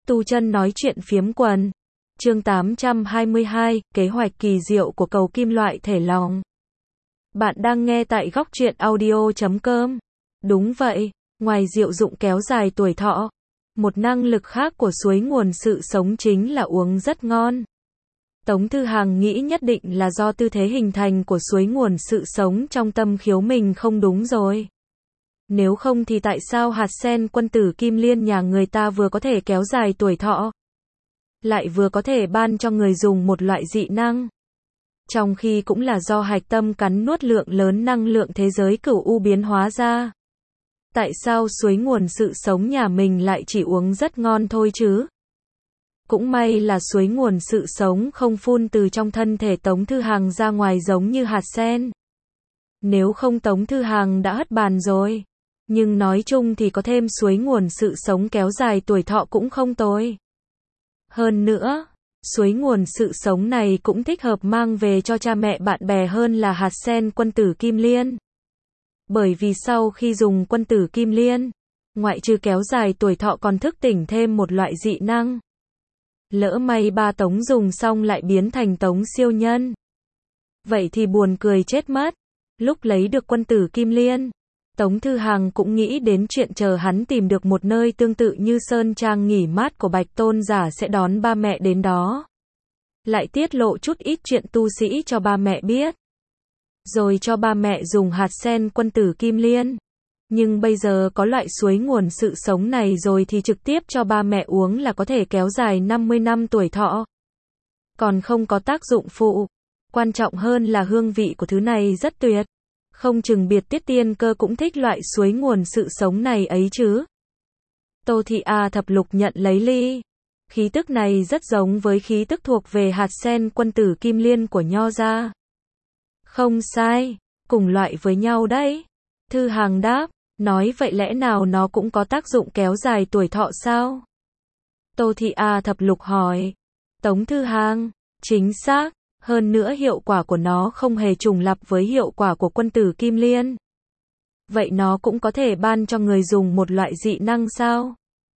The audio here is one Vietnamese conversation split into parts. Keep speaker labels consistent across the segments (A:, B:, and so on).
A: Tu chân nói chuyện phiếm quần. Chương 822, kế hoạch kỳ diệu của cầu kim loại thể lòng. Bạn đang nghe tại góc truyện audio.com. Đúng vậy, ngoài diệu dụng kéo dài tuổi thọ, một năng lực khác của suối nguồn sự sống chính là uống rất ngon. Tống Thư Hằng nghĩ nhất định là do tư thế hình thành của suối nguồn sự sống trong tâm khiếu mình không đúng rồi. Nếu không thì tại sao hạt sen quân tử kim liên nhà người ta vừa có thể kéo dài tuổi thọ, lại vừa có thể ban cho người dùng một loại dị năng? Trong khi cũng là do hạch tâm cắn nuốt lượng lớn năng lượng thế giới cửu u biến hóa ra. Tại sao suối nguồn sự sống nhà mình lại chỉ uống rất ngon thôi chứ? Cũng may là suối nguồn sự sống không phun từ trong thân thể Tống Thư Hằng ra ngoài giống như hạt sen. Nếu không Tống Thư Hằng đã hất bàn rồi. Nhưng nói chung thì có thêm suối nguồn sự sống kéo dài tuổi thọ cũng không tồi. Hơn nữa, suối nguồn sự sống này cũng thích hợp mang về cho cha mẹ bạn bè hơn là hạt sen quân tử kim liên. Bởi vì sau khi dùng quân tử kim liên, ngoại trừ kéo dài tuổi thọ còn thức tỉnh thêm một loại dị năng. Lỡ may ba Tống dùng xong lại biến thành Tống siêu nhân. Vậy thì buồn cười chết mất. Lúc lấy được quân tử kim liên, Tống Thư Hằng cũng nghĩ đến chuyện chờ hắn tìm được một nơi tương tự như Sơn Trang nghỉ mát của Bạch Tôn Giả sẽ đón ba mẹ đến đó. Lại tiết lộ chút ít chuyện tu sĩ cho ba mẹ biết. Rồi cho ba mẹ dùng hạt sen quân tử kim liên. Nhưng bây giờ có loại suối nguồn sự sống này rồi thì trực tiếp cho ba mẹ uống là có thể kéo dài 50 năm tuổi thọ. Còn không có tác dụng phụ. Quan trọng hơn là hương vị của thứ này rất tuyệt. Không chừng Biệt Tiết Tiên Cơ cũng thích loại suối nguồn sự sống này ấy chứ. Tô Thị A Thập Lục nhận lấy ly. Khí tức này rất giống với khí tức thuộc về hạt sen quân tử kim liên của Nho gia. Không sai, cùng loại với nhau đấy. Thư Hằng đáp, nói vậy lẽ nào nó cũng có tác dụng kéo dài tuổi thọ sao? Tô Thị A Thập Lục hỏi. Tống Thư Hằng, chính xác. Hơn nữa hiệu quả của nó không hề trùng lặp với hiệu quả của quân tử kim liên. Vậy nó cũng có thể ban cho người dùng một loại dị năng sao?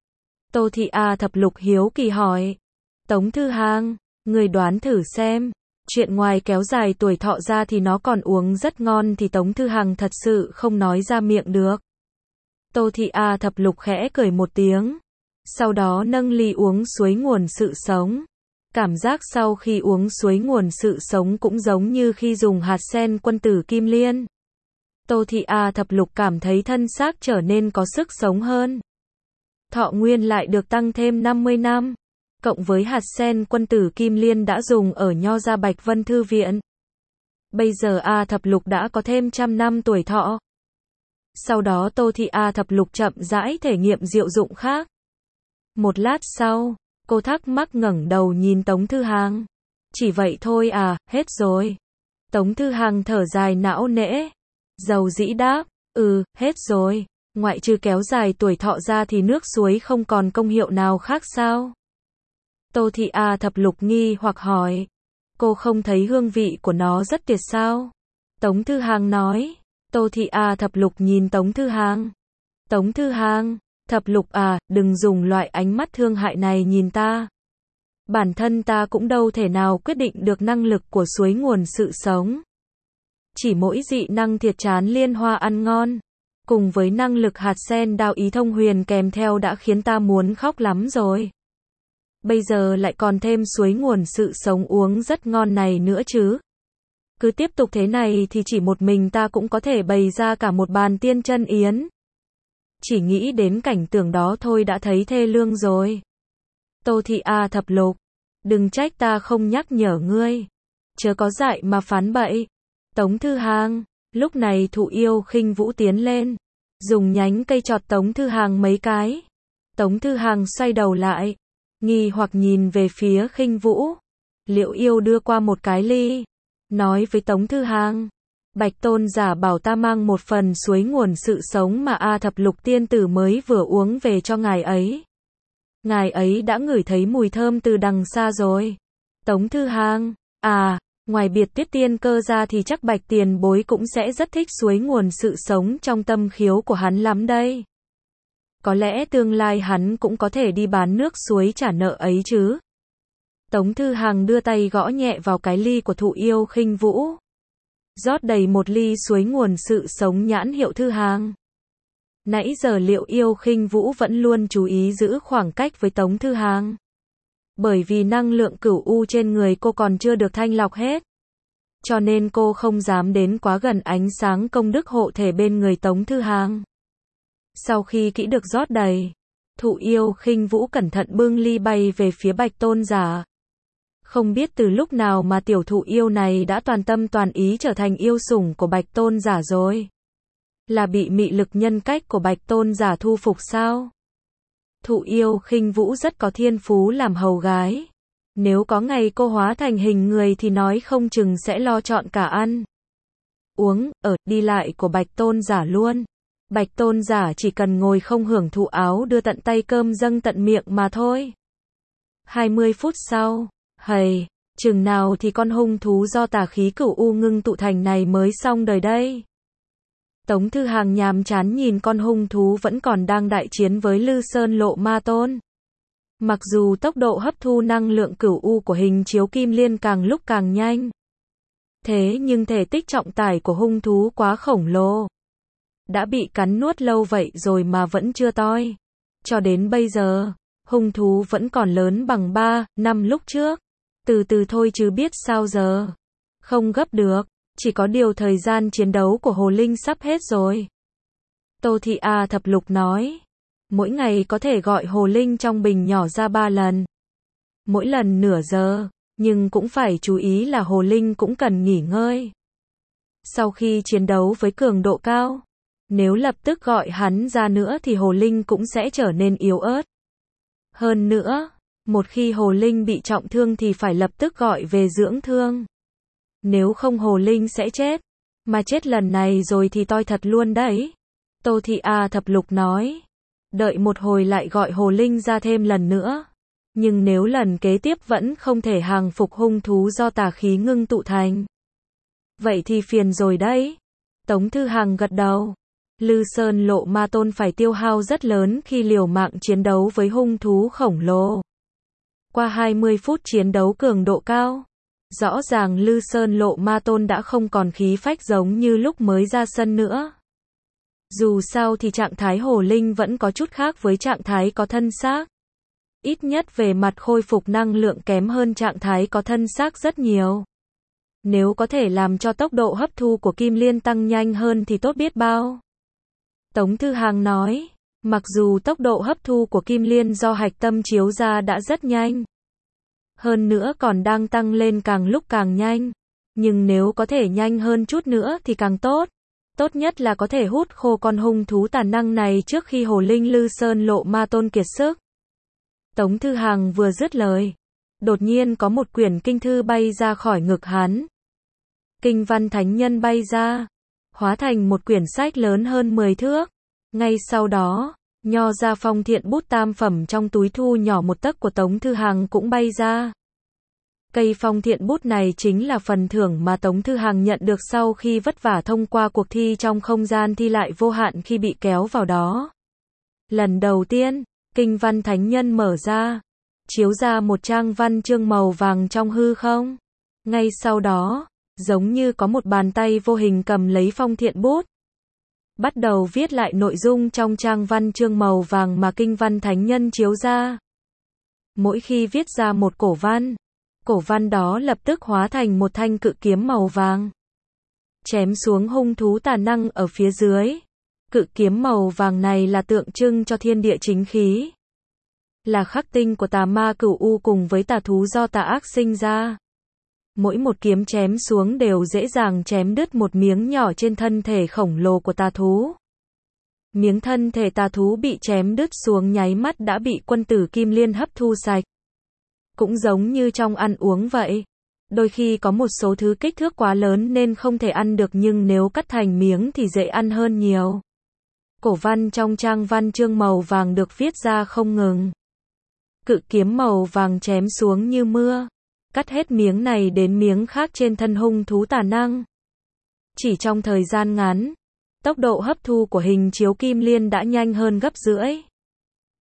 A: Tô Thị A Thập Lục hiếu kỳ hỏi. Tống Thư Hằng, người đoán thử xem. Chuyện ngoài kéo dài tuổi thọ ra thì nó còn uống rất ngon thì Tống Thư Hằng thật sự không nói ra miệng được. Tô Thị A Thập Lục khẽ cười một tiếng. Sau đó nâng ly uống suối nguồn sự sống. Cảm giác sau khi uống suối nguồn sự sống cũng giống như khi dùng hạt sen quân tử kim liên. Tô Thị A Thập Lục cảm thấy thân xác trở nên có sức sống hơn. Thọ nguyên lại được tăng thêm 50 năm. Cộng với hạt sen quân tử kim liên đã dùng ở Nho gia Bạch Vân Thư Viện. Bây giờ A Thập Lục đã có thêm 100 năm tuổi thọ. Sau đó Tô Thị A Thập Lục chậm rãi thể nghiệm diệu dụng khác. Một lát sau, cô thắc mắc ngẩng đầu nhìn Tống Thư Hằng. Chỉ vậy thôi à, hết rồi. Tống Thư Hằng thở dài não nễ. Dầu dĩ đáp, hết rồi. Ngoại trừ kéo dài tuổi thọ ra thì nước suối không còn công hiệu nào khác sao? Tô Thị A Thập Lục nghi hoặc hỏi. Cô không thấy hương vị của nó rất tuyệt sao? Tống Thư Hằng nói. Tô Thị A Thập Lục nhìn Tống Thư Hằng. Tống Thư Hằng, Thập Lục à, đừng dùng loại ánh mắt thương hại này nhìn ta. Bản thân ta cũng đâu thể nào quyết định được năng lực của suối nguồn sự sống. Chỉ mỗi dị năng thiệt chán liên hoa ăn ngon, cùng với năng lực hạt sen đao ý thông huyền kèm theo đã khiến ta muốn khóc lắm rồi. Bây giờ lại còn thêm suối nguồn sự sống uống rất ngon này nữa chứ. Cứ tiếp tục thế này thì chỉ một mình ta cũng có thể bày ra cả một bàn tiên chân yến. Chỉ nghĩ đến cảnh tượng đó thôi đã thấy thê lương rồi. Tô Thị A Thập Lục, đừng trách ta không nhắc nhở ngươi. Chớ có dại mà phán bậy. Tống Thư Hằng, lúc này Thụ Yêu Khinh Vũ tiến lên, dùng nhánh cây chọt Tống Thư Hằng mấy cái. Tống Thư Hằng xoay đầu lại, nghi hoặc nhìn về phía Khinh Vũ. Liệu Yêu đưa qua một cái ly, nói với Tống Thư Hằng. Bạch Tôn Giả bảo ta mang một phần suối nguồn sự sống mà A Thập Lục tiên tử mới vừa uống về cho ngài ấy. Ngài ấy đã ngửi thấy mùi thơm từ đằng xa rồi. Tống Thư Hằng, ngoài Biệt Tiết Tiên Cơ ra thì chắc Bạch tiền bối cũng sẽ rất thích suối nguồn sự sống trong tâm khiếu của hắn lắm đây. Có lẽ tương lai hắn cũng có thể đi bán nước suối trả nợ ấy chứ. Tống Thư Hằng đưa tay gõ nhẹ vào cái ly của Thụ Yêu Khinh Vũ. Rót đầy một ly suối nguồn sự sống nhãn hiệu Thư Hằng. Nãy giờ Liệu Yêu Khinh Vũ vẫn luôn chú ý giữ khoảng cách với Tống Thư Hằng. Bởi vì năng lượng cửu u trên người cô còn chưa được thanh lọc hết. Cho nên cô không dám đến quá gần ánh sáng công đức hộ thể bên người Tống Thư Hằng. Sau khi kỹ được rót đầy, Thụ Yêu Khinh Vũ cẩn thận bưng ly bay về phía Bạch Tôn Giả. Không biết từ lúc nào mà tiểu thụ yêu này đã toàn tâm toàn ý trở thành yêu sủng của Bạch Tôn Giả rồi. Là bị mị lực nhân cách của Bạch Tôn Giả thu phục sao? Thụ Yêu Khinh Vũ rất có thiên phú làm hầu gái. Nếu có ngày cô hóa thành hình người thì nói không chừng sẽ lo chọn cả ăn, uống, ở, đi lại của Bạch Tôn Giả luôn. Bạch Tôn Giả chỉ cần ngồi không hưởng thụ áo đưa tận tay cơm dâng tận miệng mà thôi. 20 phút sau, hầy, chừng nào thì con hung thú do tà khí cửu u ngưng tụ thành này mới xong đời đây. Tống Thư Hằng nhàm chán nhìn con hung thú vẫn còn đang đại chiến với Lư Sơn Lộ Ma Tôn. Mặc dù tốc độ hấp thu năng lượng cửu u của hình chiếu kim liên càng lúc càng nhanh. Thế nhưng thể tích trọng tải của hung thú quá khổng lồ. Đã bị cắn nuốt lâu vậy rồi mà vẫn chưa toi. Cho đến bây giờ, hung thú vẫn còn lớn bằng 3 năm lúc trước. Từ từ thôi chứ biết sao giờ. Không gấp được, chỉ có điều thời gian chiến đấu của Hồ Linh sắp hết rồi. Tô Thị A Thập Lục nói. Mỗi ngày có thể gọi Hồ Linh trong bình nhỏ ra 3 lần. Mỗi lần nửa giờ, nhưng cũng phải chú ý là Hồ Linh cũng cần nghỉ ngơi. Sau khi chiến đấu với cường độ cao, nếu lập tức gọi hắn ra nữa thì Hồ Linh cũng sẽ trở nên yếu ớt. Hơn nữa, một khi Hồ Linh bị trọng thương thì phải lập tức gọi về dưỡng thương. Nếu không Hồ Linh sẽ chết. Mà chết lần này rồi thì toi thật luôn đấy. Tô Thị A Thập Lục nói. Đợi một hồi lại gọi Hồ Linh ra thêm lần nữa. Nhưng nếu lần kế tiếp vẫn không thể hàng phục hung thú do tà khí ngưng tụ thành, vậy thì phiền rồi đấy. Tống Thư Hằng gật đầu. Lư Sơn Lộ Ma Tôn phải tiêu hao rất lớn khi liều mạng chiến đấu với hung thú khổng lồ. Qua 20 phút chiến đấu cường độ cao, rõ ràng Lư Sơn Lộ Ma Tôn đã không còn khí phách giống như lúc mới ra sân nữa. Dù sao thì trạng thái Hồ Linh vẫn có chút khác với trạng thái có thân xác. Ít nhất về mặt khôi phục năng lượng kém hơn trạng thái có thân xác rất nhiều. Nếu có thể làm cho tốc độ hấp thu của Kim Liên tăng nhanh hơn thì tốt biết bao. Tống Thư Hằng nói, mặc dù tốc độ hấp thu của Kim Liên do hạch tâm chiếu ra đã rất nhanh, hơn nữa còn đang tăng lên càng lúc càng nhanh, nhưng nếu có thể nhanh hơn chút nữa thì càng tốt. Tốt nhất là có thể hút khô con hung thú tà năng này trước khi Hồ Linh Lư Sơn Lộ Ma Tôn kiệt sức. Tống Thư Hằng vừa dứt lời, đột nhiên có một quyển kinh thư bay ra khỏi ngực hắn. Kinh văn thánh nhân bay ra, hóa thành một quyển sách lớn hơn 10 thước. Ngay sau đó, nho ra phong thiện bút tam phẩm trong túi thu nhỏ một tấc của Tống Thư Hằng cũng bay ra. Cây phong thiện bút này chính là phần thưởng mà Tống Thư Hằng nhận được sau khi vất vả thông qua cuộc thi trong không gian thi lại vô hạn khi bị kéo vào đó. Lần đầu tiên, kinh văn thánh nhân mở ra, chiếu ra một trang văn chương màu vàng trong hư không. Ngay sau đó, giống như có một bàn tay vô hình cầm lấy phong thiện bút, bắt đầu viết lại nội dung trong trang văn chương màu vàng mà kinh văn thánh nhân chiếu ra. Mỗi khi viết ra một cổ văn đó lập tức hóa thành một thanh cự kiếm màu vàng, chém xuống hung thú tà năng ở phía dưới. Cự kiếm màu vàng này là tượng trưng cho thiên địa chính khí, là khắc tinh của tà ma cửu u cùng với tà thú do tà ác sinh ra. Mỗi một kiếm chém xuống đều dễ dàng chém đứt một miếng nhỏ trên thân thể khổng lồ của tà thú. Miếng thân thể tà thú bị chém đứt xuống nháy mắt đã bị quân tử Kim Liên hấp thu sạch. Cũng giống như trong ăn uống vậy. Đôi khi có một số thứ kích thước quá lớn nên không thể ăn được, nhưng nếu cắt thành miếng thì dễ ăn hơn nhiều. Cổ văn trong trang văn chương màu vàng được viết ra không ngừng. Cự kiếm màu vàng chém xuống như mưa, cắt hết miếng này đến miếng khác trên thân hung thú tà năng. Chỉ trong thời gian ngắn, tốc độ hấp thu của hình chiếu Kim Liên đã nhanh hơn gấp rưỡi.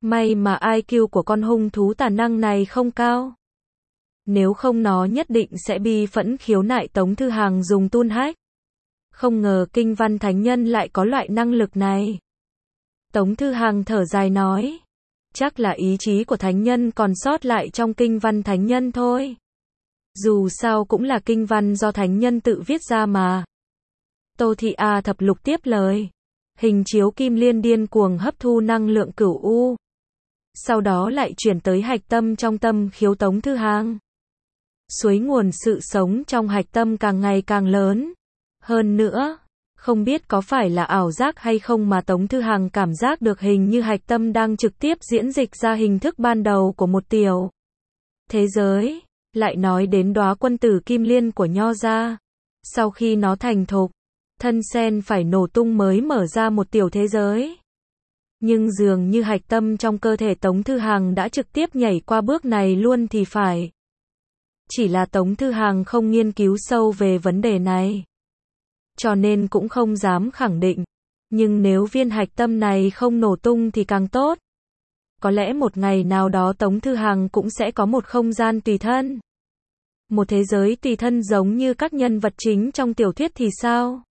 A: May mà IQ của con hung thú tà năng này không cao. Nếu không nó nhất định sẽ bi phẫn khiếu nại Tống Thư Hàng dùng tun hách. Không ngờ Kinh Văn Thánh Nhân lại có loại năng lực này. Tống Thư Hàng thở dài nói. Chắc là ý chí của Thánh Nhân còn sót lại trong Kinh Văn Thánh Nhân thôi. Dù sao cũng là kinh văn do Thánh Nhân tự viết ra mà. Tô Thị A Thập Lục tiếp lời. Hình chiếu kim liên điên cuồng hấp thu năng lượng cửu u. Sau đó lại chuyển tới hạch tâm trong tâm khiếu Tống Thư Hàng. Suối nguồn sự sống trong hạch tâm càng ngày càng lớn. Hơn nữa, không biết có phải là ảo giác hay không mà Tống Thư Hàng cảm giác được hình như hạch tâm đang trực tiếp diễn dịch ra hình thức ban đầu của một tiểu thế giới. Lại nói đến đóa quân tử kim liên của Nho gia. Sau khi nó thành thục, thân sen phải nổ tung mới mở ra một tiểu thế giới. Nhưng dường như hạch tâm trong cơ thể Tống Thư Hàng đã trực tiếp nhảy qua bước này luôn thì phải. Chỉ là Tống Thư Hàng không nghiên cứu sâu về vấn đề này, cho nên cũng không dám khẳng định. Nhưng nếu viên hạch tâm này không nổ tung thì càng tốt. Có lẽ một ngày nào đó Tống Thư Hàng cũng sẽ có một không gian tùy thân. Một thế giới tùy thân giống như các nhân vật chính trong tiểu thuyết thì sao?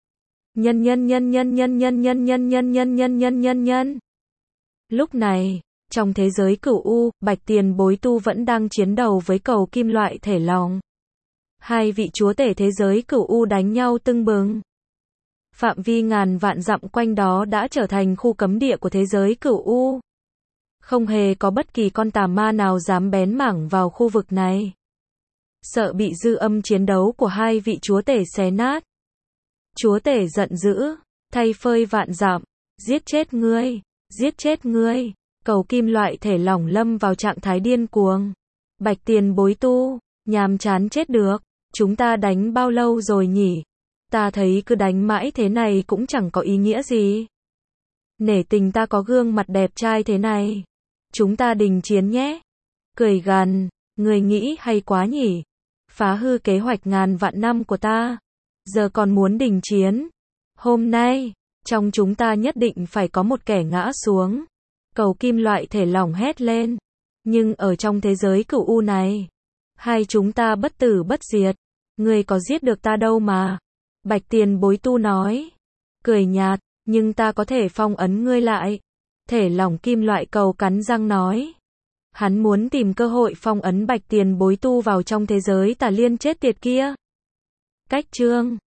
A: Nhân. Lúc này, trong thế giới cửu u, Bạch Tiền Bối Tu vẫn đang chiến đấu với cầu kim loại thể lòng. Hai vị chúa tể thế giới cửu u đánh nhau tưng bừng. Phạm vi ngàn vạn dặm quanh đó đã trở thành khu cấm địa của thế giới cửu u. Không hề có bất kỳ con tà ma nào dám bén mảng vào khu vực này. Sợ bị dư âm chiến đấu của hai vị chúa tể xé nát. Chúa tể giận dữ, thay phơi vạn dặm, giết chết ngươi. Cầu kim loại thể lỏng lâm vào trạng thái điên cuồng. Bạch Tiền Bối Tu, nhàm chán chết được, chúng ta đánh bao lâu rồi nhỉ? Ta thấy cứ đánh mãi thế này cũng chẳng có ý nghĩa gì. Nể tình ta có gương mặt đẹp trai thế này. Chúng ta đình chiến nhé. Cười gằn, người nghĩ hay quá nhỉ? Phá hư kế hoạch ngàn vạn năm của ta. Giờ còn muốn đình chiến. Hôm nay, trong chúng ta nhất định phải có một kẻ ngã xuống. Cầu kim loại thể lỏng hét lên. Nhưng ở trong thế giới cửu u này, hai chúng ta bất tử bất diệt. Ngươi có giết được ta đâu mà. Bạch Tiền Bối Tu nói. Cười nhạt, nhưng ta có thể phong ấn ngươi lại. Thể lỏng kim loại cầu cắn răng nói. Hắn muốn tìm cơ hội phong ấn Bạch Tiền Bối Tu vào trong thế giới tà liên chết tiệt kia. Cách chương